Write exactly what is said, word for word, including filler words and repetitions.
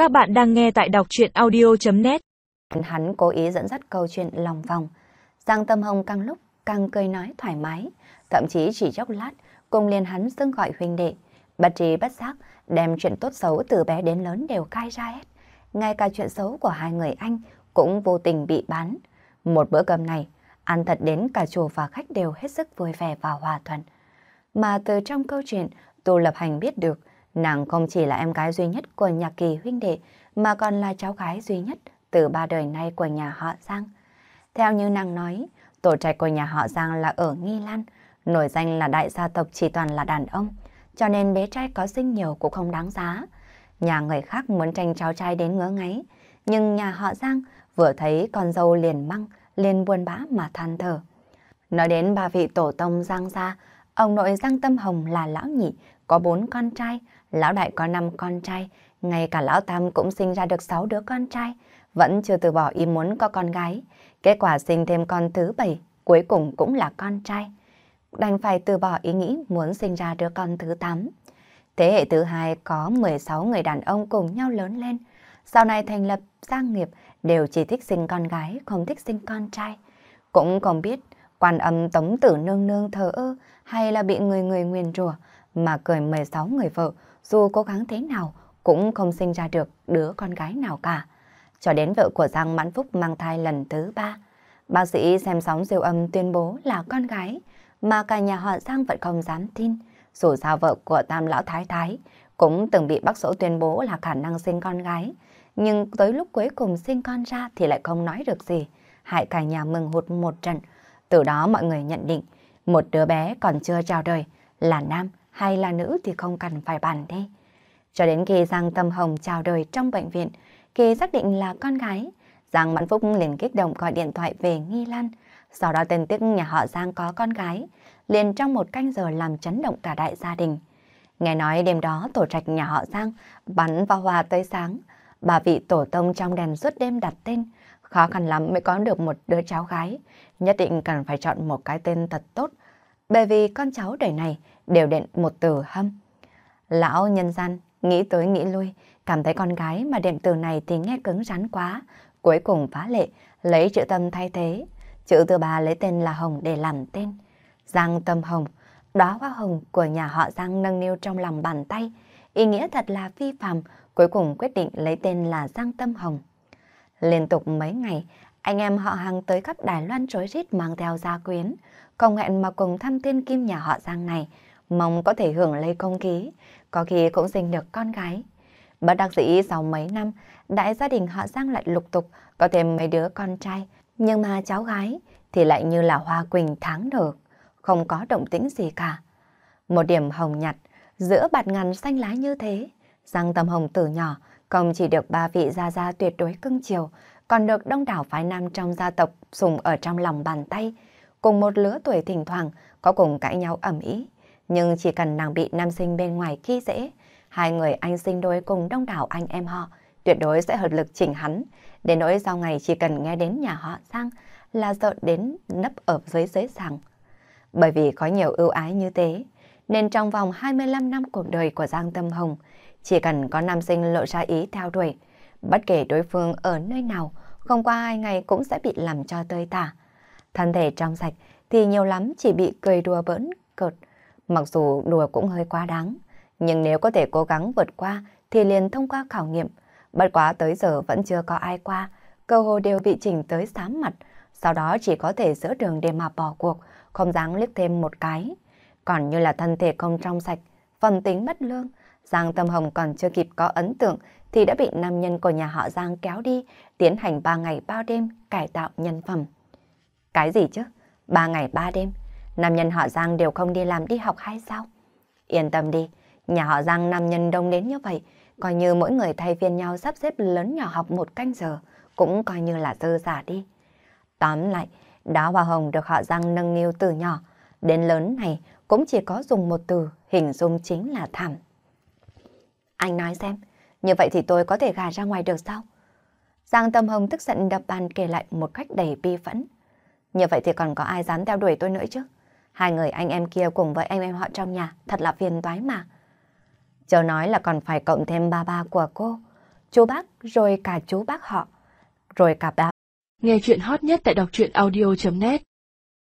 Các bạn đang nghe tại đọc truyện audio.net. Hắn cố ý dẫn dắt câu chuyện lòng vòng. Giang Tâm Hồng càng lúc càng cười nói thoải mái, thậm chí chỉ chốc lát cùng liền hắn xưng gọi huynh đệ, bất trí bất giác đem chuyện tốt xấu từ bé đến lớn đều khai ra hết. Ngay cả chuyện xấu của hai người anh cũng vô tình bị bán. Một bữa cơm này, ăn thật đến cả chủ và khách đều hết sức vui vẻ và hòa thuận. Mà từ trong câu chuyện, Tô Lập Hành biết được nàng không chỉ là em gái duy nhất của nhà Kỳ huynh đệ, mà còn là cháu gái duy nhất từ ba đời nay của nhà họ Giang. Theo như nàng nói, tổ trạch của nhà họ Giang là ở Nghi Lan, nổi danh là đại gia tộc chỉ toàn là đàn ông, cho nên bé trai có sinh nhiều cũng không đáng giá. Nhà người khác muốn tranh cháu trai đến ngứa ngáy, nhưng nhà họ Giang vừa thấy con dâu liền măng, liền buồn bã mà than thở. Nói đến ba vị tổ tông Giang gia, ông nội Giang Tâm Hồng là lão nhị, có bốn con trai, lão đại có năm con trai, ngay cả lão tam cũng sinh ra được sáu đứa con trai, vẫn chưa từ bỏ ý muốn có con gái. Kết quả sinh thêm con thứ bảy, cuối cùng cũng là con trai. Đành phải từ bỏ ý nghĩ muốn sinh ra đứa con thứ tám. Thế hệ thứ hai có mười sáu người đàn ông cùng nhau lớn lên. Sau này thành lập gia nghiệp đều chỉ thích sinh con gái, không thích sinh con trai. Cũng không biết Quan Âm Tống Tử nương nương thờ ơ hay là bị người người nguyền rủa mà cười mười sáu người vợ, dù cố gắng thế nào cũng không sinh ra được đứa con gái nào cả. Cho đến vợ của Giang Mãn Phúc mang thai lần thứ ba, bác sĩ xem sóng siêu âm tuyên bố là con gái, mà cả nhà họ Giang vẫn không dám tin. Dù sao vợ của Tam Lão Thái Thái cũng từng bị bác sĩ tuyên bố là khả năng sinh con gái, nhưng tới lúc cuối cùng sinh con ra thì lại không nói được gì, hại cả nhà mừng hụt một trận. Từ đó mọi người nhận định một đứa bé còn chưa chào đời, là nam hay là nữ thì không cần phải bàn đi. Cho đến khi Giang Tâm Hồng chào đời trong bệnh viện, khi xác định là con gái, Giang Mãn Phúc liền kích động gọi điện thoại về Nghi Lan. Sau đó tin tức nhà họ Giang có con gái, liền trong một canh giờ làm chấn động cả đại gia đình. Nghe nói đêm đó tổ trạch nhà họ Giang bắn pháo hoa tới sáng, bà vị tổ tông trong đèn suốt đêm đặt tên. Khó khăn lắm mới có được một đứa cháu gái, nhất định cần phải chọn một cái tên thật tốt, bởi vì con cháu đời này đều đệm một từ Hâm. Lão nhân gian nghĩ tới nghĩ lui, cảm thấy con gái mà đệm từ này thì nghe cứng rắn quá, cuối cùng phá lệ lấy chữ Tâm thay thế. Chữ thứ ba lấy tên là Hồng để làm tên. Giang Tâm Hồng, đóa hoa hồng của nhà họ Giang nâng niu trong lòng bàn tay, ý nghĩa thật là phi phàm, cuối cùng quyết định lấy tên là Giang Tâm Hồng. Liên tục mấy ngày, anh em họ hàng tới khắp Đài Loan rối rít mang theo gia quyến, không hẹn mà cùng thăm thiên kim nhà họ Giang này, mong có thể hưởng lấy không khí, có khi cũng sinh được con gái. Bất đắc dĩ sau mấy năm, đại gia đình họ Giang lại lục tục có thêm mấy đứa con trai, nhưng mà cháu gái thì lại như là hoa quỳnh tháng nở, không có động tĩnh gì cả. Một điểm hồng nhạt giữa bạt ngàn xanh lá như thế, Giang Tâm Hồng từ nhỏ không chỉ được ba vị gia gia tuyệt đối cưng chiều, còn được đông đảo phái nam trong gia tộc sủng ở trong lòng bàn tay. Cùng một lứa tuổi thỉnh thoảng có cùng cãi nhau ầm ĩ, nhưng chỉ cần nàng bị nam sinh bên ngoài khi dễ, hai người anh sinh đôi cùng đông đảo anh em họ tuyệt đối sẽ hợp lực chỉnh hắn, đến nỗi sau ngày chỉ cần nghe đến nhà họ Giang là sợ đến nấp ở dưới dưới sàng. Bởi vì có nhiều ưu ái như thế, nên trong vòng hai mươi lăm năm cuộc đời của Giang Tâm Hồng, chỉ cần có nam sinh lộ ra ý theo đuổi, bất kể đối phương ở nơi nào, không qua hai ngày cũng sẽ bị làm cho tơi tả. Thân thể trong sạch thì nhiều lắm chỉ bị cười đùa bỡn cợt, mặc dù đùa cũng hơi quá đáng, nhưng nếu có thể cố gắng vượt qua thì liền thông qua khảo nghiệm. Bất quá tới giờ vẫn chưa có ai qua, cơ hồ đều bị chỉnh tới xám mặt, sau đó chỉ có thể giữa đường để mà bỏ cuộc, không dám liếc thêm một cái. Còn như là thân thể không trong sạch, phẩm tính bất lương, Giang Tâm Hồng còn chưa kịp có ấn tượng thì đã bị nam nhân của nhà họ Giang kéo đi, tiến hành ba ngày ba đêm cải tạo nhân phẩm. Cái gì chứ? Ba ngày ba đêm? Nam nhân họ Giang đều không đi làm đi học hay sao? Yên tâm đi, nhà họ Giang nam nhân đông đến như vậy, coi như mỗi người thay phiên nhau sắp xếp lớn nhỏ học một canh giờ, cũng coi như là dư giả đi. Tóm lại, đóa hoa hồng được họ Giang nâng niu từ nhỏ đến lớn này cũng chỉ có dùng một từ hình dung chính là thảm. Anh nói xem, như vậy thì tôi có thể gả ra ngoài được sao? Giang Tâm Hồng tức giận đập bàn kể lại một cách đầy bi phẫn. Như vậy thì còn có ai dám theo đuổi tôi nữa chứ? Hai người anh em kia cùng với anh em họ trong nhà thật là phiền toái mà. Chờ nói là còn phải cộng thêm ba ba của cô. chú bác, rồi cả chú bác họ, rồi cả bác. Nghe chuyện hot nhất tại đọc truyện audio chấm net.